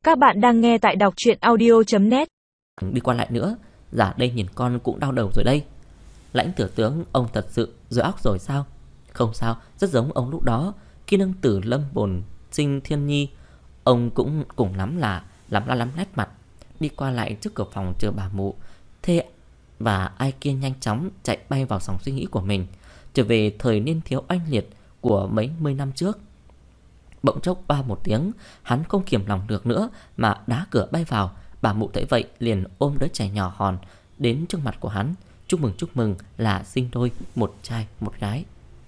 Các bạn đang nghe tại đọc truyện audio.net. Đi qua lại nữa, giả đây nhìn con cũng đau đầu rồi đây. Lãnh Tử tướng, ông thật sự rồi óc rồi sao? Không sao, rất giống ông lúc đó khi nâng tử lâm bồn sinh Thiên Nhi. Ông cũng cùng lắm nét mặt, đi qua lại trước cửa phòng chờ bà mụ. Thế và ai kia nhanh chóng chạy bay vào dòng suy nghĩ của mình, trở về thời niên thiếu oanh liệt của mấy mươi năm trước. Bỗng chốc ba một tiếng, hắn không kiềm lòng được nữa mà đá cửa bay vào. Bà mụ thấy vậy liền ôm đứa trẻ nhỏ hòn đến trước mặt của hắn. Chúc mừng là sinh đôi, một trai một gái.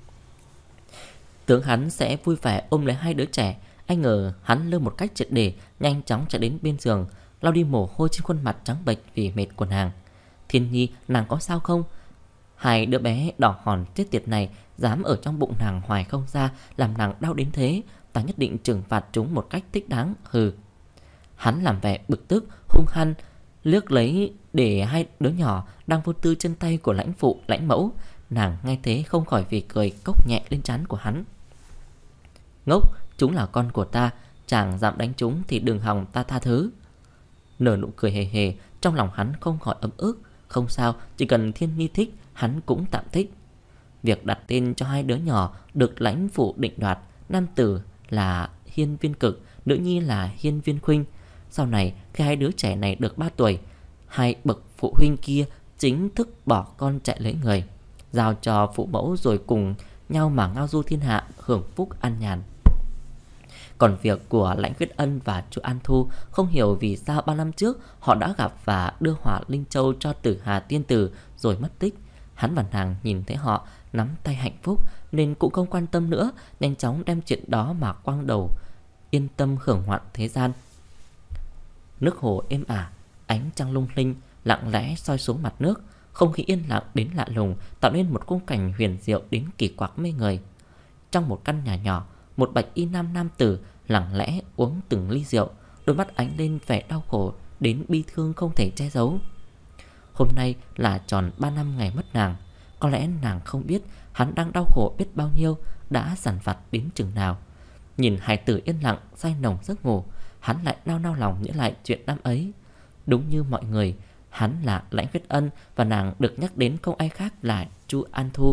Tưởng hắn sẽ vui vẻ ôm lấy hai đứa trẻ, ai ngờ hắn lơ một cách triệt để, nhanh chóng chạy đến bên giường, lau đi mồ hôi trên khuôn mặt trắng bệch vì mệt của nàng. Thiên Nhi, nàng có sao không? Hai đứa bé đỏ hòn chết tiệt này dám ở trong bụng nàng hoài không ra, làm nàng đau đến thế. Ta nhất định trừng phạt chúng một cách thích đáng. Hừ. Hắn làm vẻ bực tức, hung hăng liếc lấy để hai đứa nhỏ đang vô tư chân tay của lãnh phụ, lãnh mẫu. Nàng nghe thế không khỏi vì cười cốc nhẹ lên trán của hắn. Ngốc, chúng là con của ta, chàng dám đánh chúng thì đừng hòng ta tha thứ. Nở nụ cười hề hề, trong lòng hắn không khỏi ấm ức. Không sao, chỉ cần Thiên Nhi thích, hắn cũng tạm thích. Việc đặt tên cho hai đứa nhỏ được lãnh phụ định đoạt. Nam tử là Hiên Viên Cực, nữ nhi là Hiên Viên Khuynh. Sau này khi hai đứa trẻ này được 3 tuổi, hai bậc phụ huynh kia chính thức bỏ con chạy lấy người, giao cho phụ mẫu rồi cùng nhau mà ngao du thiên hạ, hưởng phúc an nhàn. Còn việc của Lãnh Quyết Ân và chu An Thu, không hiểu vì sao 3 năm trước họ đã gặp và đưa Hỏa Linh Châu cho Tử Hà tiên tử rồi mất tích. Hắn và nàng nhìn thấy họ nắm tay hạnh phúc nên cũng không quan tâm nữa, nhanh chóng đem chuyện đó mà quăng đầu, yên tâm hưởng hoạn thế gian. Nước hồ êm ả, ánh trăng lung linh lặng lẽ soi xuống mặt nước, không khí yên lặng đến lạ lùng, tạo nên một khung cảnh huyền diệu đến kỳ quặc mê người. Trong một căn nhà nhỏ, một bạch y nam tử lặng lẽ uống từng ly rượu, đôi mắt ánh lên vẻ đau khổ đến bi thương không thể che giấu. Hôm nay là tròn 3 năm ngày mất nàng. Có lẽ nàng không biết hắn đang đau khổ biết bao nhiêu, đã dằn vặt đến chừng nào. Nhìn hài tử yên lặng say nồng giấc ngủ, hắn lại nao lòng nhớ lại chuyện năm ấy. Đúng như mọi người, hắn là Lãnh Quyết Ân và nàng được nhắc đến không ai khác là chu An Thu.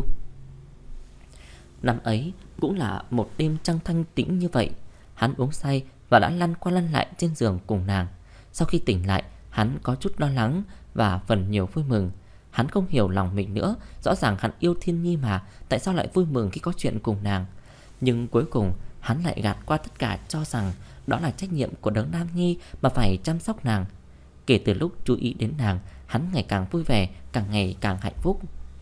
Năm ấy cũng là một đêm trăng thanh tĩnh như vậy. Hắn uống say và đã lăn qua lăn lại trên giường cùng nàng. Sau khi tỉnh lại, hắn có chút lo lắng và phần nhiều vui mừng. Hắn không hiểu lòng mình nữa. Rõ ràng hắn yêu Thiên Nhi mà, tại sao lại vui mừng khi có chuyện cùng nàng? Nhưng cuối cùng hắn lại gạt qua tất cả, cho rằng đó là trách nhiệm của đấng nam nhi mà phải chăm sóc nàng. Kể từ lúc chú ý đến nàng, hắn ngày càng vui vẻ, càng ngày càng hạnh phúc.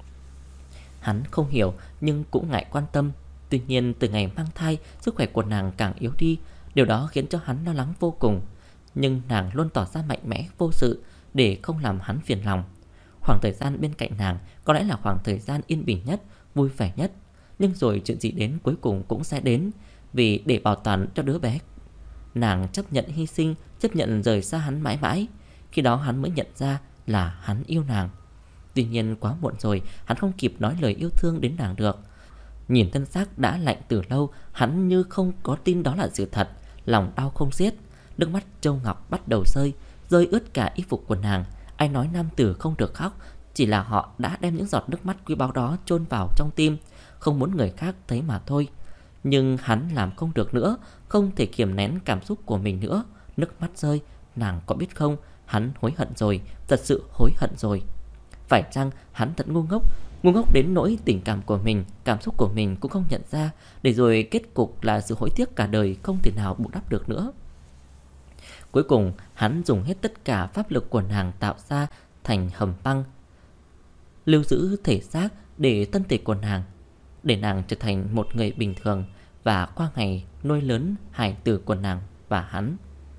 Hắn không hiểu nhưng cũng ngại quan tâm. Tuy nhiên từ ngày mang thai, sức khỏe của nàng càng yếu đi. Điều đó khiến cho hắn lo lắng vô cùng. Nhưng nàng luôn tỏ ra mạnh mẽ vô sự để không làm hắn phiền lòng. Khoảng thời gian bên cạnh nàng có lẽ là khoảng thời gian yên bình nhất, vui vẻ nhất. Nhưng rồi chuyện gì đến cuối cùng cũng sẽ đến. Vì để bảo toàn cho đứa bé, nàng chấp nhận hy sinh, chấp nhận rời xa hắn mãi mãi. Khi đó hắn mới nhận ra là hắn yêu nàng. Tuy nhiên quá muộn rồi, hắn không kịp nói lời yêu thương đến nàng được. Nhìn thân xác đã lạnh từ lâu, hắn như không có tin đó là sự thật. Lòng đau không xiết. Nước mắt Châu Ngọc bắt đầu rơi ướt cả y phục của nàng. Ai nói nam tử không được khóc, chỉ là họ đã đem những giọt nước mắt quý báu đó chôn vào trong tim, không muốn người khác thấy mà thôi. Nhưng hắn làm không được nữa, không thể kiềm nén cảm xúc của mình nữa. Nước mắt rơi, nàng có biết không, hắn hối hận rồi, thật sự hối hận rồi. Phải chăng hắn thật ngu ngốc đến nỗi tình cảm của mình, cảm xúc của mình cũng không nhận ra, để rồi kết cục là sự hối tiếc cả đời không thể nào bù đắp được nữa. Cuối cùng hắn dùng hết tất cả pháp lực của nàng tạo ra thành hầm băng, lưu giữ thể xác để thân thể của nàng, để nàng trở thành một người bình thường và qua ngày nuôi lớn hài tử của nàng và hắn.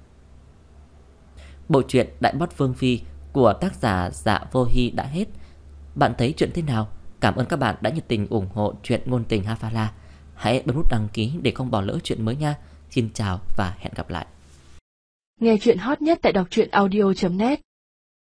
Bộ truyện Đại Bốt Vương Phi của tác giả Dạ Vô Hi đã hết. Bạn thấy chuyện thế nào? Cảm ơn các bạn đã nhiệt tình ủng hộ truyện ngôn tình Hafala. Hãy bấm nút đăng ký để không bỏ lỡ chuyện mới nha. Xin chào và hẹn gặp lại. Nghe chuyện hot nhất tại đọc truyện audio.net.